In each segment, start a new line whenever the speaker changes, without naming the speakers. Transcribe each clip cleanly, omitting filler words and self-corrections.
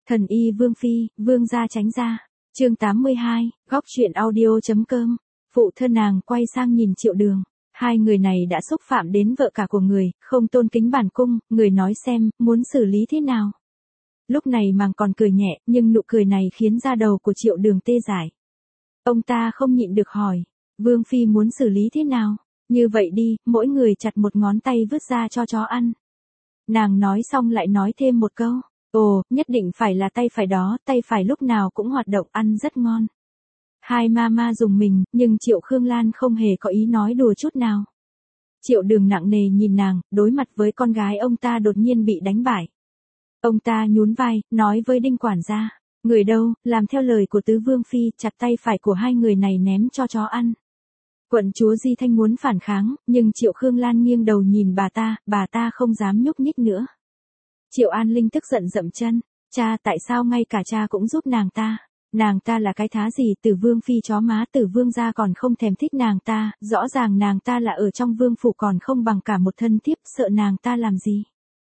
Thần y Vương Phi, Vương gia tránh ra. Chương 82, góc truyện audio.com. Phụ thân nàng quay sang nhìn Triệu Đường. Hai người này đã xúc phạm đến vợ cả của người, không tôn kính bản cung, người nói xem, muốn xử lý thế nào. Lúc này Màng còn cười nhẹ, nhưng nụ cười này khiến da đầu của Triệu Đường tê dại. Ông ta không nhịn được hỏi, Vương Phi muốn xử lý thế nào? Như vậy đi, mỗi người chặt một ngón tay vứt ra cho chó ăn. Nàng nói xong lại nói thêm một câu, ồ, nhất định phải là tay phải đó, tay phải lúc nào cũng hoạt động ăn rất ngon. Hai mama dùng mình, nhưng Triệu Khương Lan không hề có ý nói đùa chút nào. Triệu Đường nặng nề nhìn nàng, đối mặt với con gái ông ta đột nhiên bị đánh bại. Ông ta nhún vai, nói với Đinh quản gia, người đâu, làm theo lời của tứ Vương Phi, chặt tay phải của hai người này ném cho chó ăn. Quận chúa Di Thanh muốn phản kháng, nhưng Triệu Khương Lan nghiêng đầu nhìn bà ta không dám nhúc nhích nữa. Triệu An Linh tức giận dậm chân, cha tại sao ngay cả cha cũng giúp nàng ta là cái thá gì, Tử Vương Phi chó má, Tử Vương gia còn không thèm thích nàng ta, rõ ràng nàng ta là ở trong vương phủ còn không bằng cả một thân thiếp, sợ nàng ta làm gì.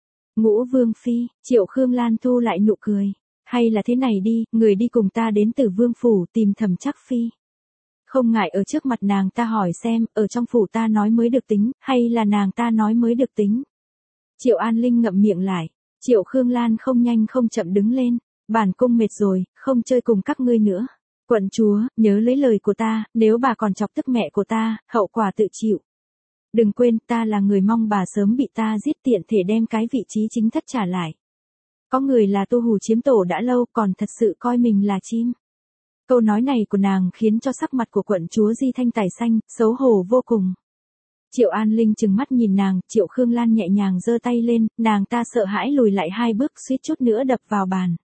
Ngũ Vương Phi, Triệu Khương Lan thu lại nụ cười, hay là thế này đi, người đi cùng ta đến Tử Vương phủ tìm Thẩm Trắc Phi. Không ngại ở trước mặt nàng ta hỏi xem, ở trong phủ ta nói mới được tính, hay là nàng ta nói mới được tính. Triệu An Linh ngậm miệng lại, Triệu Khương Lan không nhanh không chậm đứng lên, bản cung mệt rồi, không chơi cùng các ngươi nữa. Quận chúa, nhớ lấy lời của ta, nếu bà còn chọc tức mẹ của ta, hậu quả tự chịu. Đừng quên, ta là người mong bà sớm bị ta giết tiện thể đem cái vị trí chính thất trả lại. Có người là Tô Hù chiếm tổ đã lâu còn thật sự coi mình là chim. Câu nói này của nàng khiến cho sắc mặt của quận chúa Di Thanh tái xanh, xấu hổ vô cùng. Triệu An Linh trừng mắt nhìn nàng, Triệu Khương Lan nhẹ nhàng giơ tay lên, nàng ta sợ hãi lùi lại hai bước suýt chút nữa đập vào bàn.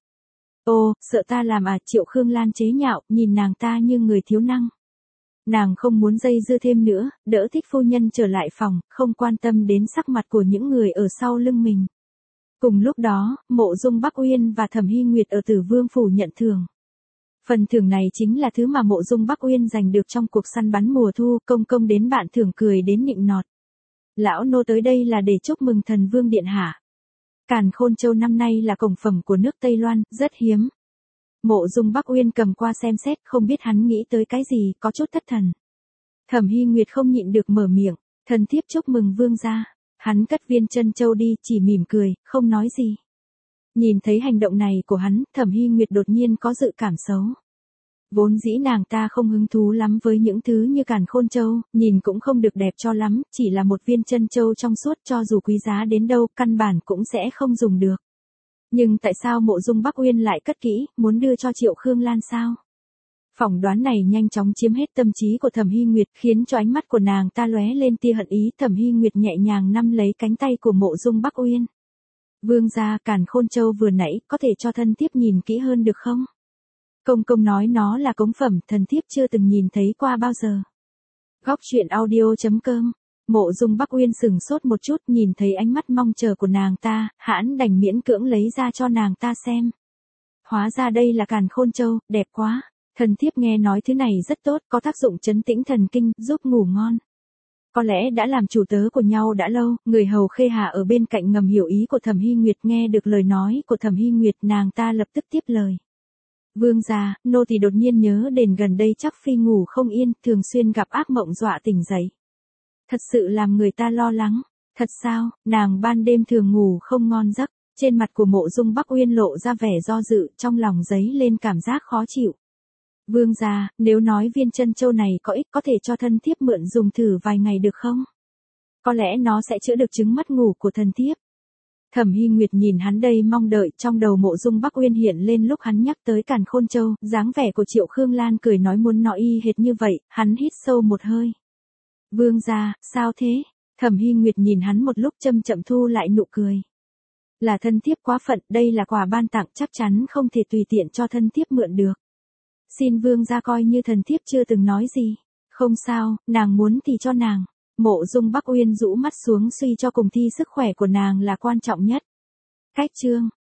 Ô, sợ ta làm à, Triệu Khương Lan chế nhạo, nhìn nàng ta như người thiếu năng. Nàng không muốn dây dưa thêm nữa, đỡ Thích phu nhân trở lại phòng, không quan tâm đến sắc mặt của những người ở sau lưng mình. Cùng lúc đó, Mộ Dung Bắc Uyên và Thẩm Hy Nguyệt ở Tử Vương phủ nhận thưởng. Phần thưởng này chính là thứ mà Mộ Dung Bắc Uyên giành được trong cuộc săn bắn mùa thu, công đến bạn thưởng cười đến nịnh nọt. Lão nô tới đây là để chúc mừng thần vương điện hạ. Càn Khôn Châu năm nay là cổng phẩm của nước Tây Loan, rất hiếm. Mộ Dung Bắc Uyên cầm qua xem xét, không biết hắn nghĩ tới cái gì, có chút thất thần. Thẩm Hy Nguyệt không nhịn được mở miệng, thần thiếp chúc mừng vương gia. Hắn cất viên chân châu đi, chỉ mỉm cười, không nói gì. Nhìn thấy hành động này của hắn, Thẩm Hy Nguyệt đột nhiên có dự cảm xấu. Vốn dĩ nàng ta không hứng thú lắm với những thứ như Càn Khôn Châu, nhìn cũng không được đẹp cho lắm, chỉ là một viên chân châu trong suốt cho dù quý giá đến đâu, căn bản cũng sẽ không dùng được. Nhưng tại sao Mộ Dung Bắc Uyên lại cất kỹ, muốn đưa cho Triệu Khương Lan sao? Phỏng đoán này nhanh chóng chiếm hết tâm trí của Thẩm Hy Nguyệt, khiến cho ánh mắt của nàng ta lóe lên tia hận ý. Thẩm Hy Nguyệt nhẹ nhàng nắm lấy cánh tay của Mộ Dung Bắc Uyên. Vương gia, Càn Khôn Châu vừa nãy, có thể cho thân thiếp nhìn kỹ hơn được không? Công nói nó là cống phẩm, thần thiếp chưa từng nhìn thấy qua bao giờ. Góc truyện audio.com. Mộ Dung Bắc Uyên sừng sốt một chút, nhìn thấy ánh mắt mong chờ của nàng ta, hãn đành miễn cưỡng lấy ra cho nàng ta xem. Hóa ra đây là Càn Khôn Châu, đẹp quá. Thần thiếp nghe nói thứ này rất tốt, có tác dụng trấn tĩnh thần kinh, giúp ngủ ngon. Có lẽ đã làm chủ tớ của nhau đã lâu, người hầu Khê Hà ở bên cạnh ngầm hiểu ý của Thẩm Hy Nguyệt, nghe được lời nói của Thẩm Hy Nguyệt, nàng ta lập tức tiếp lời. Vương gia, nô tỳ đột nhiên nhớ đến gần đây Trắc Phi ngủ không yên, thường xuyên gặp ác mộng dọa tỉnh dậy. Thật sự làm người ta lo lắng. Thật sao, nàng ban đêm thường ngủ không ngon giấc. Trên mặt của Mộ Dung Bắc Uyên lộ ra vẻ do dự, trong lòng dấy lên cảm giác khó chịu. Vương gia, nếu nói viên chân châu này có ích, có thể cho thân thiếp mượn dùng thử vài ngày được không? Có lẽ nó sẽ chữa được chứng mất ngủ của thân thiếp. Thẩm Hy Nguyệt nhìn hắn đầy mong đợi, trong đầu Mộ Dung Bắc Uyên hiện lên lúc hắn nhắc tới Càn Khôn Châu, dáng vẻ của Triệu Khương Lan cười nói muốn nó y hệt như vậy, hắn hít sâu một hơi. Vương gia, sao thế? Thẩm Hy Nguyệt nhìn hắn một lúc chậm chậm thu lại nụ cười. Là thân thiếp quá phận, đây là quà ban tặng, chắc chắn không thể tùy tiện cho thân thiếp mượn được. Xin vương gia coi như thần thiếp chưa từng nói gì. Không sao, nàng muốn thì cho nàng. Mộ Dung Bắc Uyên rũ mắt xuống, suy cho cùng thi sức khỏe của nàng là quan trọng nhất. Cách chương